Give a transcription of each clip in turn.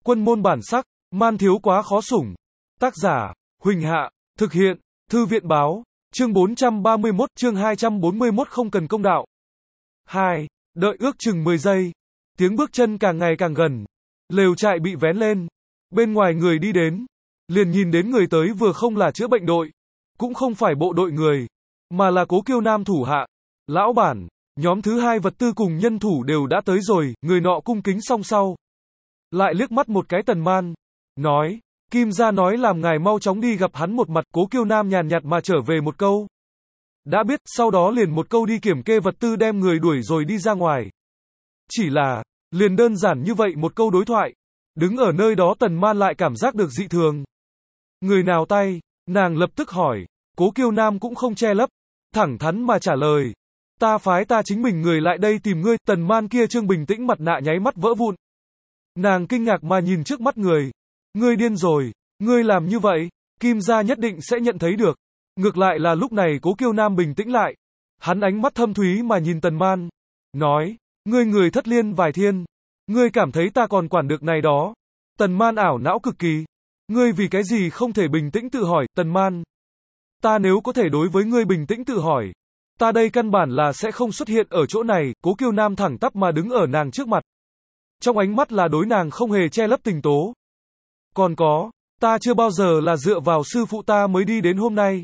Quân môn bản sắc, man thiếu quá khó sủng. Tác giả, Huỳnh Hạ, thực hiện, Thư viện báo, chương 431, chương 241 không cần công đạo. 2. Đợi ước chừng 10 giây. Tiếng bước chân càng ngày càng gần. Lều trại bị vén lên. Bên ngoài người đi đến. Liền nhìn đến người tới vừa không là chữa bệnh đội. Cũng không phải bộ đội người. Mà là Cố Kiêu Nam thủ hạ. Lão bản, nhóm thứ hai vật tư cùng nhân thủ đều đã tới rồi, người nọ cung kính song sau. Lại liếc mắt một cái Tần Man. Nói, Kim gia nói làm ngài mau chóng đi gặp hắn một mặt. Cố Kiêu Nam nhàn nhạt mà trở về một câu. Đã biết, sau đó liền một câu đi kiểm kê vật tư đem người đuổi rồi đi ra ngoài. Chỉ là, liền đơn giản như vậy một câu đối thoại. Đứng ở nơi đó Tần Man lại cảm giác được dị thường. Người nào tay? Nàng lập tức hỏi. Cố Kiêu Nam cũng không che lấp. Thẳng thắn mà trả lời. Ta phái ta chính mình người lại đây tìm ngươi. Tần Man kia trương bình tĩnh mặt nạ nháy mắt vỡ vụn. Nàng kinh ngạc mà nhìn trước mắt người. Ngươi điên rồi. Ngươi làm như vậy. Kim gia nhất định sẽ nhận thấy được. Ngược lại là lúc này Cố Kiêu Nam bình tĩnh lại. Hắn ánh mắt thâm thúy mà nhìn Tần Man. Nói. Ngươi người thất liên vài thiên. Ngươi cảm thấy ta còn quản được này đó. Tần Man ảo não cực kỳ. Ngươi vì cái gì không thể bình tĩnh tự hỏi, Tần Man. Ta nếu có thể đối với ngươi bình tĩnh tự hỏi. Ta đây căn bản là sẽ không xuất hiện ở chỗ này. Cố Kiêu Nam thẳng tắp mà đứng ở nàng trước mặt. Trong ánh mắt là đối nàng không hề che lấp tình tố. Còn có, ta chưa bao giờ là dựa vào sư phụ ta mới đi đến hôm nay.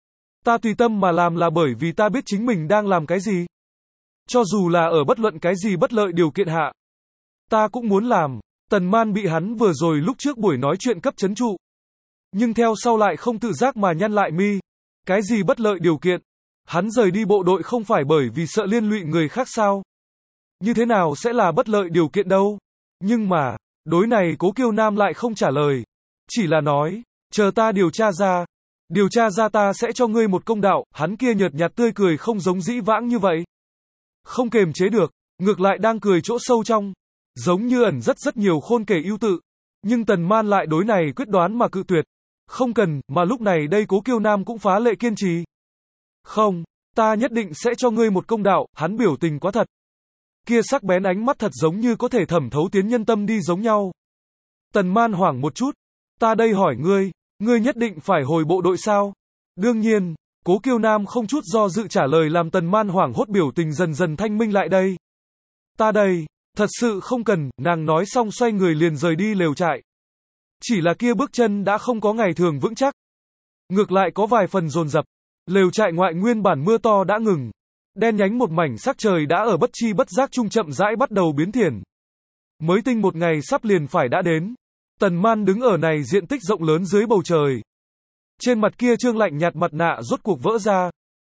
Ta tùy tâm mà làm là bởi vì ta biết chính mình đang làm cái gì. Cho dù là ở bất luận cái gì bất lợi điều kiện hạ. Ta cũng muốn làm. Tần Man bị hắn vừa rồi lúc trước buổi nói chuyện cấp trấn trụ. Nhưng theo sau lại không tự giác mà nhăn lại mi. Cái gì bất lợi điều kiện? Hắn rời đi bộ đội không phải bởi vì sợ liên lụy người khác sao? Như thế nào sẽ là bất lợi điều kiện đâu? Nhưng mà, đối này Cố Kiêu Nam lại không trả lời. Chỉ là nói, chờ ta điều tra ra. Điều tra ra ta sẽ cho ngươi một công đạo. Hắn kia nhợt nhạt tươi cười không giống dĩ vãng như vậy. Không kềm chế được, ngược lại đang cười chỗ sâu trong. Giống như ẩn rất nhiều khôn kể ưu tự. Nhưng Tần Man lại đối này quyết đoán mà cự tuyệt. Không cần, mà lúc này đây Cố Kiêu Nam cũng phá lệ kiên trì. Không, ta nhất định sẽ cho ngươi một công đạo. Hắn biểu tình quá thật. Kia sắc bén ánh mắt thật giống như có thể thẩm thấu tiến nhân tâm đi giống nhau. Tần Man hoảng một chút. Ta đây hỏi ngươi, ngươi nhất định phải hồi bộ đội sao? Đương nhiên, Cố Kiêu Nam không chút do dự trả lời làm Tần Man hoảng hốt biểu tình dần dần thanh minh lại đây. Ta đây, thật sự không cần, nàng nói xong xoay người liền rời đi lều trại. Chỉ là kia bước chân đã không có ngày thường vững chắc. Ngược lại có vài phần dồn dập. Lều trại ngoại nguyên bản mưa to đã ngừng. Đen nhánh một mảnh sắc trời đã ở bất chi bất giác trung chậm rãi bắt đầu biến thiển. Mới tinh một ngày sắp liền phải đã đến. Tần Man đứng ở này diện tích rộng lớn dưới bầu trời. Trên mặt kia trương lạnh nhạt mặt nạ rốt cuộc vỡ ra.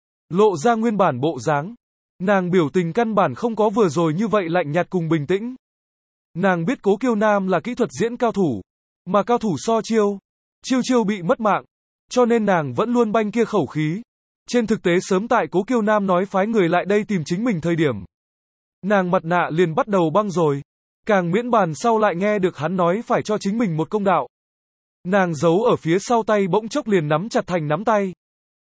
Lộ ra nguyên bản bộ dáng. Nàng biểu tình căn bản không có vừa rồi như vậy lạnh nhạt cùng bình tĩnh. Nàng biết Cố Kiêu Nam là kỹ thuật diễn cao thủ. Mà cao thủ so chiêu. Chiêu bị mất mạng. Cho nên nàng vẫn luôn banh kia khẩu khí. Trên thực tế sớm tại Cố Kiêu Nam nói phái người lại đây tìm chính mình thời điểm. Nàng mặt nạ liền bắt đầu băng rồi. Càng miễn bàn sau lại nghe được hắn nói phải cho chính mình một công đạo. Nàng giấu ở phía sau tay bỗng chốc liền nắm chặt thành nắm tay.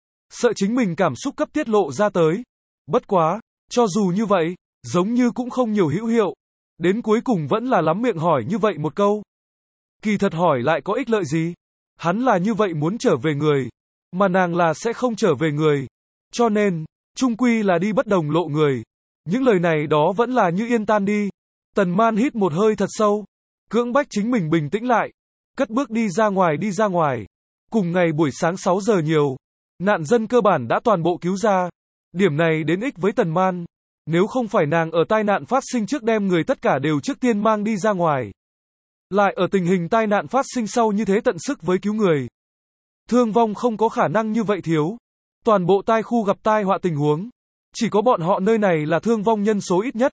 Sợ chính mình cảm xúc cấp tiết lộ ra tới. Bất quá, cho dù như vậy, giống như cũng không nhiều hữu hiệu. Đến cuối cùng vẫn là lắm miệng hỏi như vậy một câu. Kỳ thật hỏi lại có ích lợi gì? Hắn là như vậy muốn trở về người. Mà nàng là sẽ không trở về người. Cho nên, chung quy là đi bất đồng lộ người. Những lời này đó vẫn là như yên tan đi. Tần Man hít một hơi thật sâu. Cưỡng bách chính mình bình tĩnh lại. Cất bước đi ra ngoài. Cùng ngày buổi sáng 6 giờ nhiều. Nạn dân cơ bản đã toàn bộ cứu ra. Điểm này đến ích với Tần Man. Nếu không phải nàng ở tai nạn phát sinh trước đem người tất cả đều trước tiên mang đi ra ngoài. Lại ở tình hình tai nạn phát sinh sau như thế tận sức với cứu người. Thương vong không có khả năng như vậy thiếu. Toàn bộ tai khu gặp tai họa tình huống. Chỉ có bọn họ nơi này là thương vong nhân số ít nhất.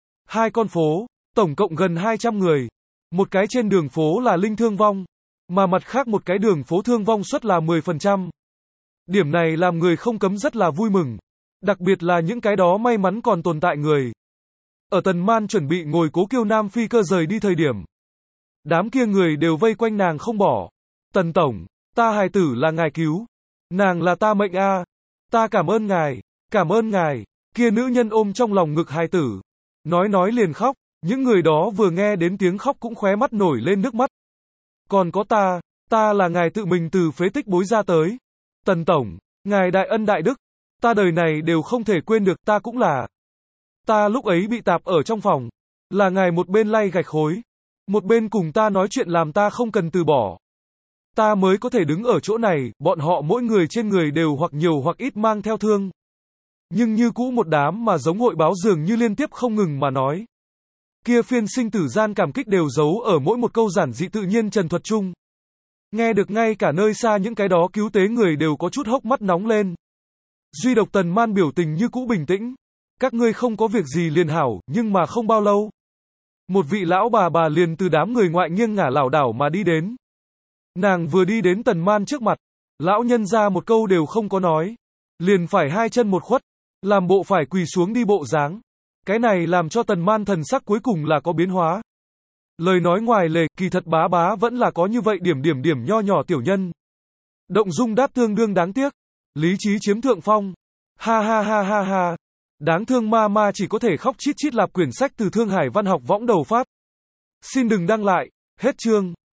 2 con phố, tổng cộng gần 200 người. Một cái trên đường phố là linh thương vong. Mà mặt khác một cái đường phố thương vong suất là 10%. Điểm này làm người không cấm rất là vui mừng. Đặc biệt là những cái đó may mắn còn tồn tại người. Ở Tần Man chuẩn bị ngồi Cố Kiêu Nam phi cơ rời đi thời điểm. Đám kia người đều vây quanh nàng không bỏ. Tần Tổng, ta hài tử là ngài cứu. Nàng là ta mệnh a. Ta cảm ơn ngài. Kia nữ nhân ôm trong lòng ngực hài tử. Nói liền khóc. Những người đó vừa nghe đến tiếng khóc cũng khóe mắt nổi lên nước mắt. Còn có ta là ngài tự mình từ phế tích bối ra tới. Tần Tổng, ngài đại ân đại đức, ta đời này đều không thể quên được, ta cũng là. Ta lúc ấy bị tạp ở trong phòng, là ngài một bên lay gạch khối, một bên cùng ta nói chuyện làm ta không cần từ bỏ. Ta mới có thể đứng ở chỗ này, bọn họ mỗi người trên người đều hoặc nhiều hoặc ít mang theo thương. Nhưng như cũ một đám mà giống hội báo dường như liên tiếp không ngừng mà nói. Kia phiên sinh tử gian cảm kích đều giấu ở mỗi một câu giản dị tự nhiên trần thuật chung. Nghe được ngay cả nơi xa những cái đó cứu tế người đều có chút hốc mắt nóng lên. Duy độc Tần Man biểu tình như cũ bình tĩnh. Các ngươi không có việc gì liền hảo, nhưng mà không bao lâu. Một vị lão bà liền từ đám người ngoại nghiêng ngả lảo đảo mà đi đến. Nàng vừa đi đến Tần Man trước mặt, lão nhân ra một câu đều không có nói. Liền phải hai chân một khuất, làm bộ phải quỳ xuống đi bộ dáng. Cái này làm cho Tần Man thần sắc cuối cùng là có biến hóa. Lời nói ngoài lề, kỳ thật bá vẫn là có như vậy điểm nho nhỏ tiểu nhân. Động dung đáp tương đương đáng tiếc. Lý trí chiếm thượng phong. Ha. Đáng thương ma chỉ có thể khóc chít chít lạp quyển sách từ Thương Hải Văn học võng đầu phát. Xin đừng đăng lại. Hết chương.